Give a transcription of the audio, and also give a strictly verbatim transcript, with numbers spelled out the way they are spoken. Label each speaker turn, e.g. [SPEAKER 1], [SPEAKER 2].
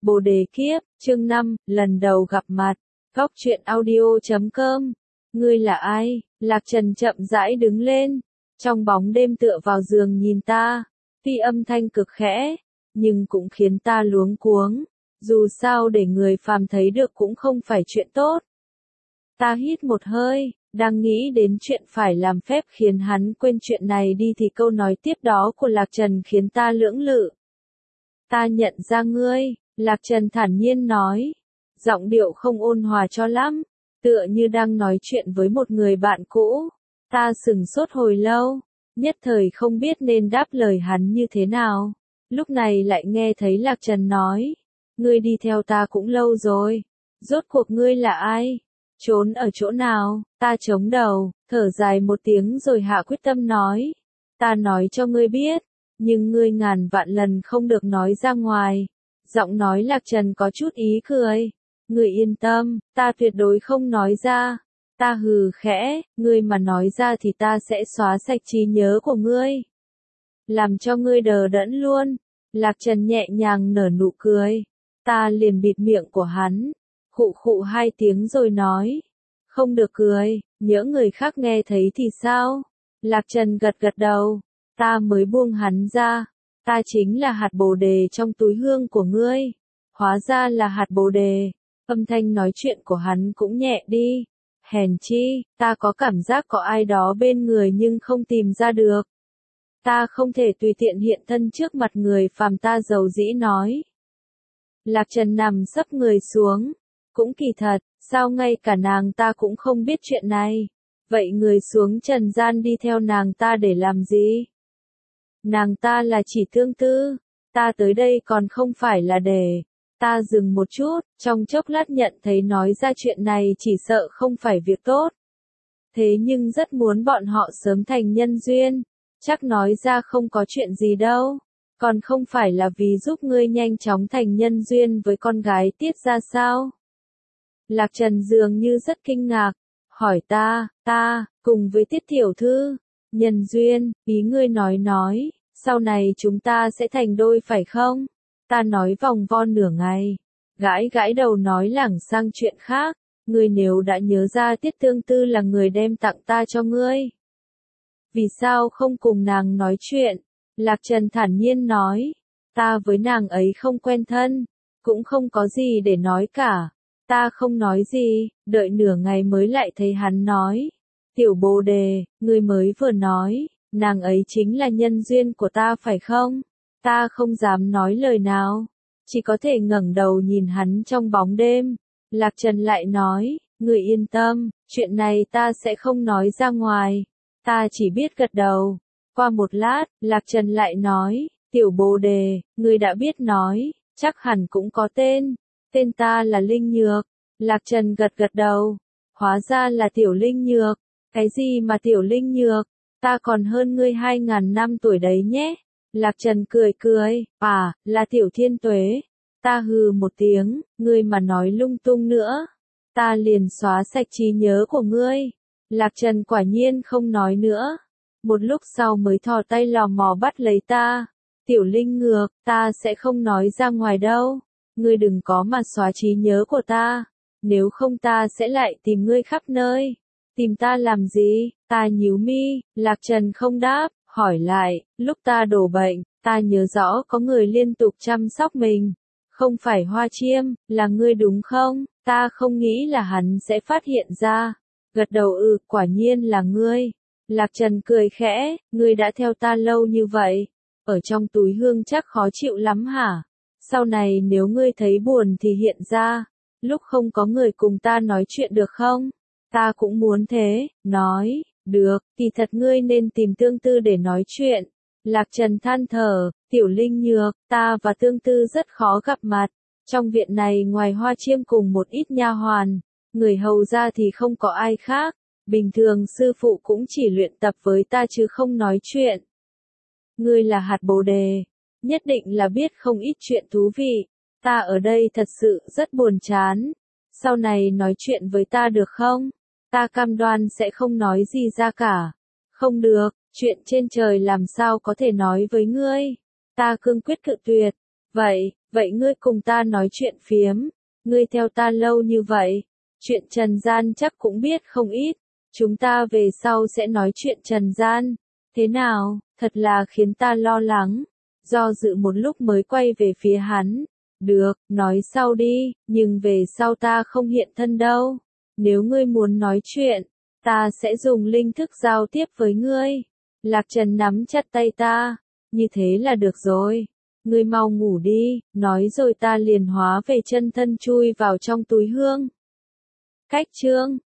[SPEAKER 1] Bồ đề kiếp, chương năm, lần đầu gặp mặt. Góc truyện audio chấm com. Ngươi là ai? Lạc Trần chậm rãi đứng lên, trong bóng đêm tựa vào giường nhìn ta, tuy âm thanh cực khẽ, nhưng cũng khiến ta luống cuống, dù sao để người phàm thấy được cũng không phải chuyện tốt. Ta hít một hơi, đang nghĩ đến chuyện phải làm phép khiến hắn quên chuyện này đi thì câu nói tiếp đó của Lạc Trần khiến ta lưỡng lự. Ta nhận ra ngươi, Lạc Trần thản nhiên nói, giọng điệu không ôn hòa cho lắm, tựa như đang nói chuyện với một người bạn cũ. Ta sửng sốt hồi lâu, nhất thời không biết nên đáp lời hắn như thế nào. Lúc này lại nghe thấy Lạc Trần nói, ngươi đi theo ta cũng lâu rồi, rốt cuộc ngươi là ai? Trốn ở chỗ nào? Ta chống đầu, thở dài một tiếng rồi hạ quyết tâm nói, ta nói cho ngươi biết, nhưng ngươi ngàn vạn lần không được nói ra ngoài. Giọng nói Lạc Trần có chút ý cười, ngươi yên tâm, ta tuyệt đối không nói ra. Ta hừ khẽ, ngươi mà nói ra thì ta sẽ xóa sạch trí nhớ của ngươi, làm cho ngươi đờ đẫn luôn. Lạc Trần nhẹ nhàng nở nụ cười, ta liền bịt miệng của hắn, khụ khụ hai tiếng rồi nói, không được cười, nhỡ người khác nghe thấy thì sao? Lạc Trần gật gật đầu, ta mới buông hắn ra, ta chính là hạt bồ đề trong túi hương của ngươi. Hóa ra là hạt bồ đề, âm thanh nói chuyện của hắn cũng nhẹ đi. Hèn chi, ta có cảm giác có ai đó bên người nhưng không tìm ra được. Ta không thể tùy tiện hiện thân trước mặt người phàm, ta dầu dĩ nói. Lạc Trần nằm sấp người xuống, cũng kỳ thật, sao ngay cả nàng ta cũng không biết chuyện này. Vậy người xuống trần gian đi theo nàng ta để làm gì? Nàng ta là chỉ Tương Tư, ta tới đây còn không phải là để... Ta dừng một chút, trong chốc lát nhận thấy nói ra chuyện này chỉ sợ không phải việc tốt. Thế nhưng rất muốn bọn họ sớm thành nhân duyên, chắc nói ra không có chuyện gì đâu, còn không phải là vì giúp ngươi nhanh chóng thành nhân duyên với con gái Tiết ra sao? Lạc Trần dường như rất kinh ngạc, hỏi ta, ta, cùng với Tiết tiểu thư, nhân duyên, ý ngươi nói nói, sau này chúng ta sẽ thành đôi phải không? Ta nói vòng vo nửa ngày, gãi gãi đầu nói lảng sang chuyện khác, ngươi nếu đã nhớ ra Tiết Tương Tư là người đem tặng ta cho ngươi, vì sao không cùng nàng nói chuyện? Lạc Trần thản nhiên nói, ta với nàng ấy không quen thân, cũng không có gì để nói cả. Ta không nói gì, đợi nửa ngày mới lại thấy hắn nói, tiểu bồ đề, ngươi mới vừa nói, nàng ấy chính là nhân duyên của ta phải không? Ta không dám nói lời nào, chỉ có thể ngẩng đầu nhìn hắn trong bóng đêm. Lạc Trần lại nói, ngươi yên tâm, chuyện này ta sẽ không nói ra ngoài. Ta chỉ biết gật đầu. Qua một lát, Lạc Trần lại nói, tiểu bồ đề, ngươi đã biết nói, chắc hẳn cũng có tên. Tên ta là Linh Nhược. Lạc Trần gật gật đầu. Hóa ra là tiểu Linh Nhược. Cái gì mà tiểu Linh Nhược? Ta còn hơn ngươi hai ngàn năm tuổi đấy nhé. Lạc Trần cười cười, à, là tiểu Thiên Tuế. Ta hừ một tiếng, ngươi mà nói lung tung nữa, ta liền xóa sạch trí nhớ của ngươi. Lạc Trần quả nhiên không nói nữa. Một lúc sau mới thò tay lò mò bắt lấy ta. Tiểu Linh Nhược, ta sẽ không nói ra ngoài đâu. Ngươi đừng có mà xóa trí nhớ của ta. Nếu không ta sẽ lại tìm ngươi khắp nơi. Tìm ta làm gì? Ta nhíu mi. Lạc Trần không đáp, hỏi lại, lúc ta đổ bệnh, ta nhớ rõ có người liên tục chăm sóc mình. Không phải Hoa Chiêm, là ngươi đúng không? Ta không nghĩ là hắn sẽ phát hiện ra. Gật đầu ừ, quả nhiên là ngươi. Lạc Trần cười khẽ, ngươi đã theo ta lâu như vậy, ở trong túi hương chắc khó chịu lắm hả? Sau này nếu ngươi thấy buồn thì hiện ra, lúc không có người cùng ta nói chuyện được không? Ta cũng muốn thế, nói, được, kỳ thật ngươi nên tìm Tương Tư để nói chuyện. Lạc Trần than thở, tiểu Linh Nhược, ta và Tương Tư rất khó gặp mặt. Trong viện này ngoài Hoa Chiêm cùng một ít nha hoàn, người hầu ra thì không có ai khác. Bình thường sư phụ cũng chỉ luyện tập với ta chứ không nói chuyện. Ngươi là hạt bồ đề, nhất định là biết không ít chuyện thú vị. Ta ở đây thật sự rất buồn chán. Sau này nói chuyện với ta được không? Ta cam đoan sẽ không nói gì ra cả. Không được, chuyện trên trời làm sao có thể nói với ngươi. Ta cương quyết cự tuyệt. Vậy, Vậy ngươi cùng ta nói chuyện phiếm, ngươi theo ta lâu như vậy, chuyện trần gian chắc cũng biết không ít, chúng ta về sau sẽ nói chuyện trần gian, thế nào, thật là khiến ta lo lắng, do dự một lúc mới quay về phía hắn, được, nói sau đi, nhưng về sau ta không hiện thân đâu, nếu ngươi muốn nói chuyện, ta sẽ dùng linh thức giao tiếp với ngươi, Lạc Trần nắm chặt tay ta, như thế là được rồi. Ngươi mau ngủ đi, nói rồi ta liền hóa về chân thân chui vào trong túi hương. Cách chương